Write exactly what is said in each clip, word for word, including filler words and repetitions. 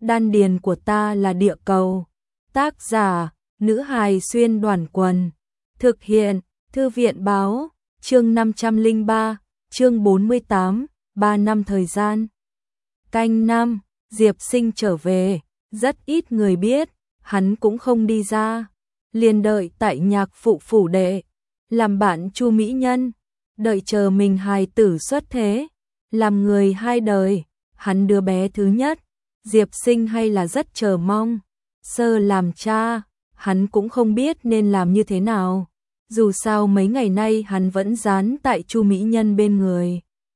đan điền của ta là địa cầu. Tác giả, nữ hài xuyên đoàn quần. Thực hiện, thư viện báo, chương năm trăm lẻ ba, chương bốn mươi tám, ba năm thời gian. Canh năm, Diệp Sinh trở về, rất ít người biết, hắn cũng không đi ra, liền đợi tại nhạc phụ phủ đệ, làm bạn Chu Mỹ Nhân, đợi chờ mình hài tử xuất thế, làm người hai đời, hắn đứa bé thứ nhất, Diệp Sinh hay là rất chờ mong, sơ làm cha, hắn cũng không biết nên làm như thế nào, dù sao mấy ngày nay hắn vẫn dán tại Chu Mỹ Nhân bên người.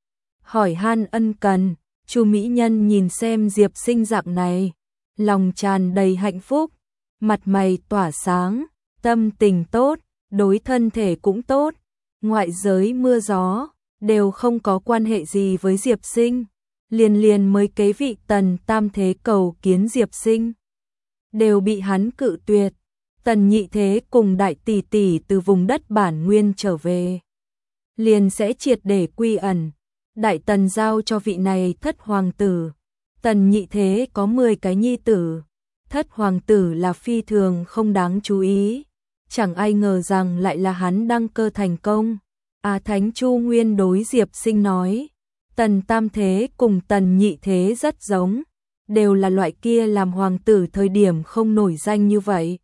Hỏi han ân cần, Chu Mỹ Nhân nhìn xem Diệp Sinh dạng này, lòng tràn đầy hạnh phúc, mặt mày tỏa sáng, tâm tình tốt, đối thân thể cũng tốt, ngoại giới mưa gió, đều không có quan hệ gì với Diệp Sinh, liền liền mới kế vị Tần Tam Thế cầu kiến Diệp Sinh, đều bị hắn cự tuyệt. Tần Nhị Thế cùng đại tỷ tỷ từ vùng đất bản nguyên trở về, liền sẽ triệt để quy ẩn. Đại Tần giao cho vị này thất hoàng tử. Tần Nhị Thế có mười cái nhi tử, thất hoàng tử là phi thường không đáng chú ý, chẳng ai ngờ rằng lại là hắn đăng cơ thành công. Á Thánh Chu Nguyên đối Diệp Sinh nói, Tần Tam Thế cùng Tần Nhị Thế rất giống, đều là loại kia làm hoàng tử thời điểm không nổi danh như vậy.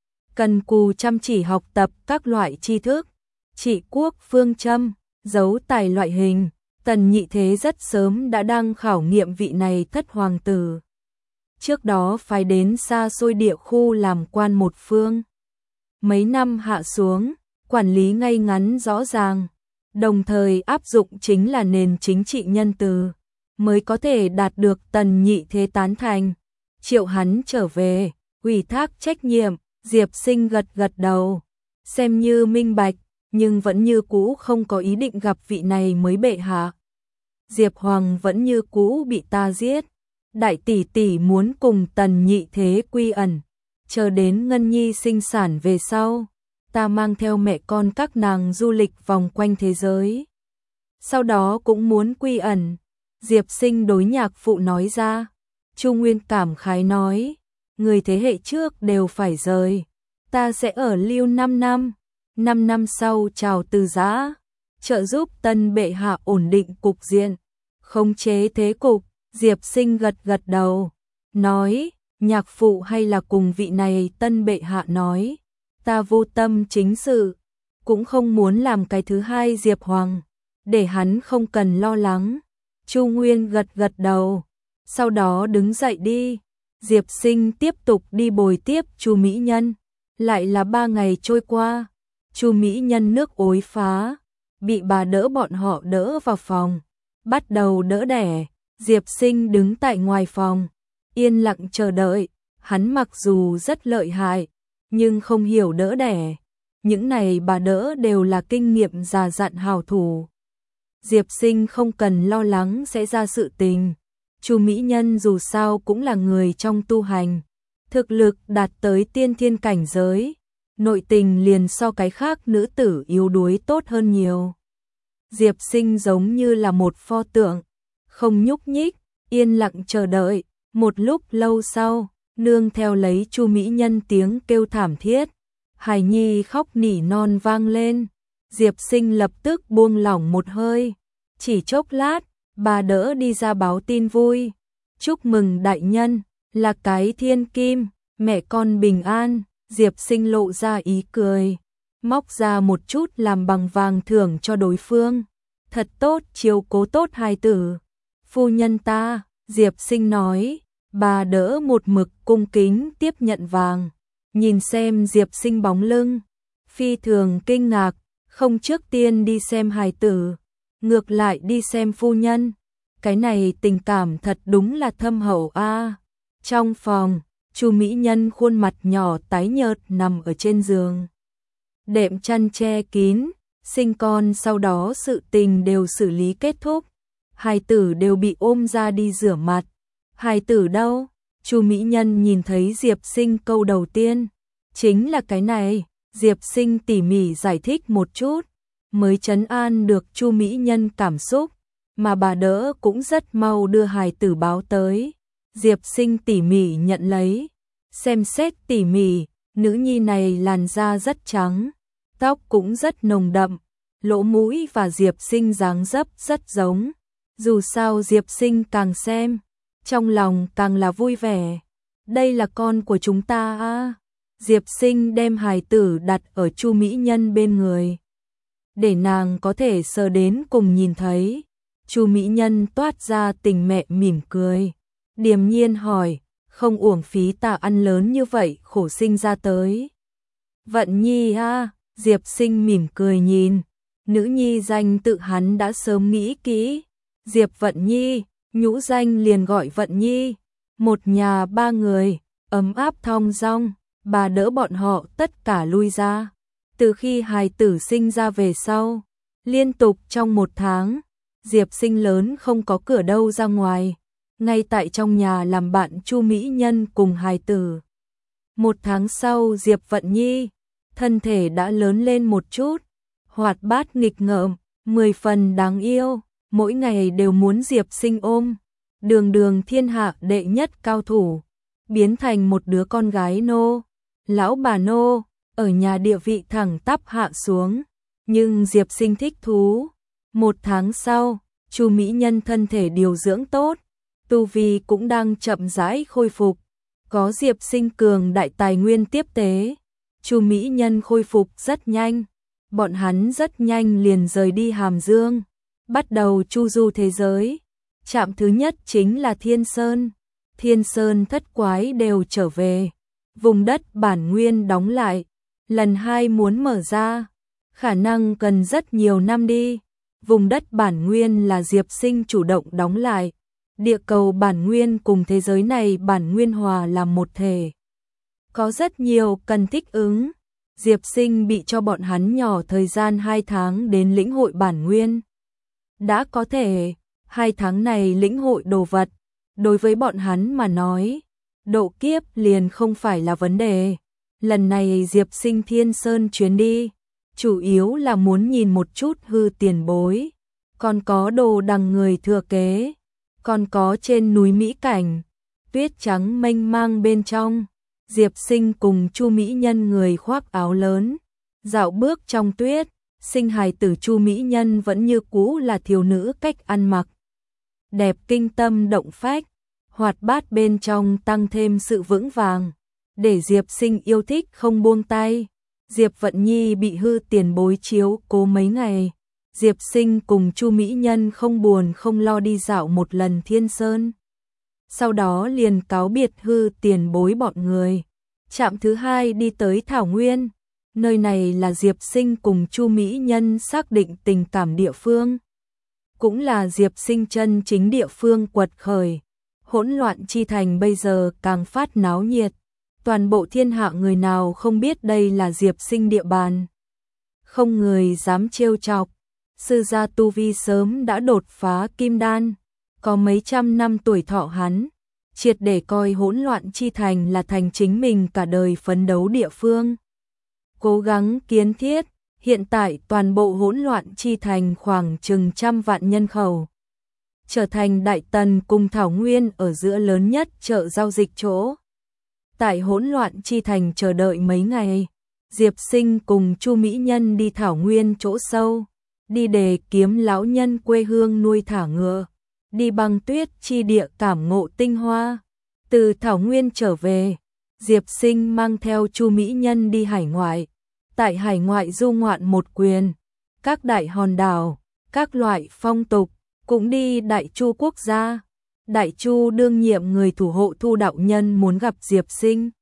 Cần cù chăm chỉ học tập các loại tri thức, trị quốc phương châm, giấu tài loại hình. Tần Nhị Thế rất sớm đã đang khảo nghiệm vị này thất hoàng tử. Trước đó phái đến xa xôi địa khu làm quan một phương. Mấy năm hạ xuống, quản lý ngay ngắn rõ ràng, đồng thời áp dụng chính là nền chính trị nhân từ, mới có thể đạt được Tần Nhị Thế tán thành. Triệu hắn trở về, ủy thác trách nhiệm, Diệp Sinh gật gật đầu, xem như minh bạch, nhưng vẫn như cũ không có ý định gặp vị này mới bệ hạ. Diệp Hoàng vẫn như cũ bị ta giết, đại tỷ tỷ muốn cùng Tần Nhị Thế quy ẩn, chờ đến Ngân Nhi sinh sản về sau, ta mang theo mẹ con các nàng du lịch vòng quanh thế giới. Sau đó cũng muốn quy ẩn, Diệp Sinh đối nhạc phụ nói ra. Chu Nguyên cảm khái nói, người thế hệ trước đều phải rời, ta sẽ ở lưu năm năm, năm năm sau chào từ giã, trợ giúp Tân bệ hạ ổn định cục diện, khống chế thế cục. Diệp Sinh gật gật đầu, nói, nhạc phụ hay là cùng vị này Tân bệ hạ nói, ta vô tâm chính sự, cũng không muốn làm cái thứ hai Diệp Hoàng, để hắn không cần lo lắng. Chu Nguyên gật gật đầu, sau đó đứng dậy đi. Diệp Sinh tiếp tục đi bồi tiếp Chu Mỹ Nhân, lại là ba ngày trôi qua, Chu Mỹ Nhân nước ối phá, bị bà đỡ bọn họ đỡ vào phòng, bắt đầu đỡ đẻ. Diệp Sinh đứng tại ngoài phòng, yên lặng chờ đợi, hắn mặc dù rất lợi hại, nhưng không hiểu đỡ đẻ, những này bà đỡ đều là kinh nghiệm già dặn hảo thủ. Diệp Sinh không cần lo lắng sẽ ra sự tình. Chu Mỹ Nhân dù sao cũng là người trong tu hành, thực lực đạt tới tiên thiên cảnh giới, nội tình liền so cái khác nữ tử yếu đuối tốt hơn nhiều. Diệp Sinh giống như là một pho tượng, không nhúc nhích, yên lặng chờ đợi. Một lúc lâu sau, nương theo lấy Chu Mỹ Nhân tiếng kêu thảm thiết, hài nhi khóc nỉ non vang lên. Diệp Sinh lập tức buông lỏng một hơi, chỉ chốc lát, bà đỡ đi ra báo tin vui, chúc mừng đại nhân, là cái thiên kim, mẹ con bình an. Diệp Sinh lộ ra ý cười, móc ra một chút làm bằng vàng thưởng cho đối phương, thật tốt chiếu cố tốt hài tử. Phu nhân ta, Diệp Sinh nói, bà đỡ một mực cung kính tiếp nhận vàng, nhìn xem Diệp Sinh bóng lưng, phi thường kinh ngạc, không trước tiên đi xem hài tử, ngược lại đi xem phu nhân, cái này tình cảm thật đúng là thâm hậu a. À. Trong phòng, Chu Mỹ Nhân khuôn mặt nhỏ tái nhợt nằm ở trên giường, đệm chăn che kín, sinh con sau đó sự tình đều xử lý kết thúc. Hài tử đều bị ôm ra đi rửa mặt. Hài tử đâu? Chu Mỹ Nhân nhìn thấy Diệp Sinh câu đầu tiên, chính là cái này. Diệp Sinh tỉ mỉ giải thích một chút, mới trấn an được Chu Mỹ Nhân cảm xúc, mà bà đỡ cũng rất mau đưa hài tử báo tới. Diệp Sinh tỉ mỉ nhận lấy, xem xét tỉ mỉ, nữ nhi này làn da rất trắng, tóc cũng rất nồng đậm, lỗ mũi và Diệp Sinh dáng dấp rất giống. Dù sao Diệp Sinh càng xem, trong lòng càng là vui vẻ. Đây là con của chúng ta à? Diệp Sinh đem hài tử đặt ở Chu Mỹ Nhân bên người, để nàng có thể sờ đến cùng nhìn thấy. Chu Mỹ Nhân toát ra tình mẹ mỉm cười, điềm nhiên hỏi, không uổng phí ta ăn lớn như vậy khổ sinh ra tới. Vận Nhi à? Diệp Sinh mỉm cười nhìn, nữ nhi danh tự hắn đã sớm nghĩ kỹ. Diệp Vận Nhi, nhũ danh liền gọi Vận Nhi. Một nhà ba người, ấm áp thong dong, bà đỡ bọn họ tất cả lui ra. Từ khi hài tử sinh ra về sau, liên tục trong một tháng, Diệp Sinh lớn không có cửa đâu ra ngoài, ngay tại trong nhà làm bạn Chu Mỹ Nhân cùng hài tử. Một tháng sau Diệp Vận Nhi, thân thể đã lớn lên một chút, hoạt bát nghịch ngợm, mười phần đáng yêu, mỗi ngày đều muốn Diệp Sinh ôm, đường đường thiên hạ đệ nhất cao thủ, biến thành một đứa con gái nô, lão bà nô, ở nhà địa vị thẳng tắp hạ xuống, nhưng Diệp Sinh thích thú. Một tháng sau, Chu Mỹ Nhân thân thể điều dưỡng tốt, tu vi cũng đang chậm rãi khôi phục, có Diệp Sinh cường đại tài nguyên tiếp tế, Chu Mỹ Nhân khôi phục rất nhanh, bọn hắn rất nhanh liền rời đi Hàm Dương, bắt đầu chu du thế giới. Trạm thứ nhất chính là Thiên Sơn, Thiên Sơn thất quái đều trở về, vùng đất bản nguyên đóng lại, lần hai muốn mở ra, khả năng cần rất nhiều năm đi. Vùng đất bản nguyên là Diệp Sinh chủ động đóng lại, địa cầu bản nguyên cùng thế giới này bản nguyên hòa làm một thể. Có rất nhiều cần thích ứng, Diệp Sinh bị cho bọn hắn nhỏ thời gian hai tháng đến lĩnh hội bản nguyên. Đã có thể, hai tháng này lĩnh hội đồ vật, đối với bọn hắn mà nói, độ kiếp liền không phải là vấn đề. Lần này Diệp Sinh Thiên Sơn chuyến đi, chủ yếu là muốn nhìn một chút hư tiền bối, còn có đồ đằng người thừa kế, còn có trên núi Mỹ cảnh, tuyết trắng mênh mang bên trong. Diệp Sinh cùng Chu Mỹ Nhân người khoác áo lớn, dạo bước trong tuyết, sinh hài tử Chu Mỹ Nhân vẫn như cũ là thiếu nữ cách ăn mặc đẹp kinh tâm động phách, hoạt bát bên trong tăng thêm sự vững vàng, để Diệp Sinh yêu thích không buông tay. Diệp Vận Nhi bị hư tiền bối chiếu cố mấy ngày, Diệp Sinh cùng Chu Mỹ Nhân không buồn không lo đi dạo một lần Thiên Sơn. Sau đó liền cáo biệt hư tiền bối bọn người. Trạm thứ hai đi tới Thảo Nguyên, nơi này là Diệp Sinh cùng Chu Mỹ Nhân xác định tình cảm địa phương, cũng là Diệp Sinh chân chính địa phương quật khởi. Hỗn loạn chi thành bây giờ càng phát náo nhiệt, toàn bộ thiên hạ người nào không biết đây là Diệp Sinh địa bàn, không người dám trêu chọc. Sư gia tu vi sớm đã đột phá kim đan, có mấy trăm năm tuổi thọ hắn, triệt để coi hỗn loạn chi thành là thành chính mình cả đời phấn đấu địa phương. Cố gắng kiến thiết, hiện tại toàn bộ hỗn loạn chi thành khoảng chừng trăm vạn nhân khẩu, trở thành Đại Tần cùng Thảo Nguyên ở giữa lớn nhất chợ giao dịch chỗ. Tại hỗn loạn chi thành chờ đợi mấy ngày, Diệp Sinh cùng Chu Mỹ Nhân đi Thảo Nguyên chỗ sâu, đi đề kiếm lão nhân quê hương nuôi thả ngựa, đi băng tuyết chi địa cảm ngộ tinh hoa. Từ Thảo Nguyên trở về, Diệp Sinh mang theo Chu Mỹ Nhân đi hải ngoại, tại hải ngoại du ngoạn một quyền, các đại hòn đảo, các loại phong tục, cũng đi Đại Chu quốc gia. Đại Chu đương nhiệm người thủ hộ Thu đạo nhân muốn gặp Diệp Sinh,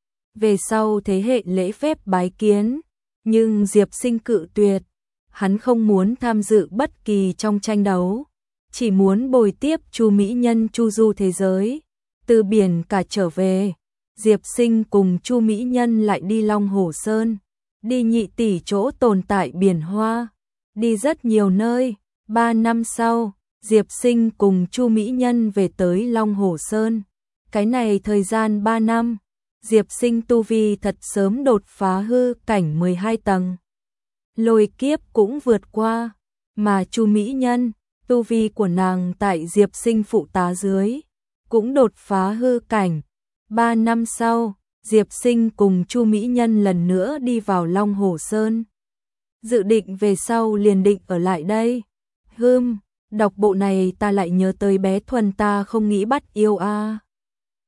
về sau thế hệ lễ phép bái kiến, nhưng Diệp Sinh cự tuyệt, hắn không muốn tham dự bất kỳ trong tranh đấu, chỉ muốn bồi tiếp Chu Mỹ Nhân chu du thế giới. Từ biển cả trở về, Diệp Sinh cùng Chu Mỹ Nhân lại đi Long Hồ Sơn, đi nhị tỷ chỗ tồn tại biển hoa, đi rất nhiều nơi. Ba năm sau, Diệp Sinh cùng Chu Mỹ Nhân về tới Long Hồ Sơn. Cái này thời gian ba năm, Diệp Sinh tu vi thật sớm đột phá hư cảnh mười hai tầng. Lôi kiếp cũng vượt qua, mà Chu Mỹ Nhân, tu vi của nàng tại Diệp Sinh phụ tá dưới, cũng đột phá hư cảnh. Ba năm sau, Diệp Sinh cùng Chu Mỹ Nhân lần nữa đi vào Long Hồ Sơn. Dự định về sau liền định ở lại đây. Hừm, đọc bộ này ta lại nhớ tới bé Thuần ta không nghĩ bắt yêu a. À.